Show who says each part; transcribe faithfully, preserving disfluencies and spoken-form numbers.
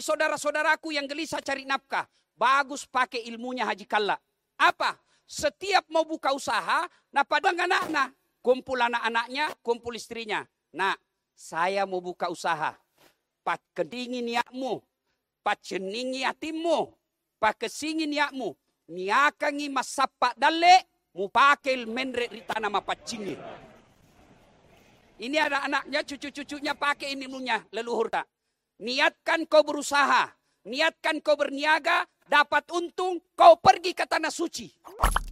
Speaker 1: saudara-saudaraku yang gelisah cari nafkah, bagus pakai ilmunya Haji Kalla. Apa? Setiap mau buka usaha, nah pada anak-anak, kumpul anak-anaknya, kumpul istrinya. Nah, saya mau buka usaha. Pat kedingin niatmu, pat ceningi hatimu, pat kesingin niatmu. Niakangi masapak dale, mu pakai menre ritana mapacingi. Ini ada anaknya, cucu-cucunya pakai ini ilmunya, leluhur tak. Niatkan kau berusaha, niatkan kau berniaga, dapat untung, kau pergi ke tanah suci.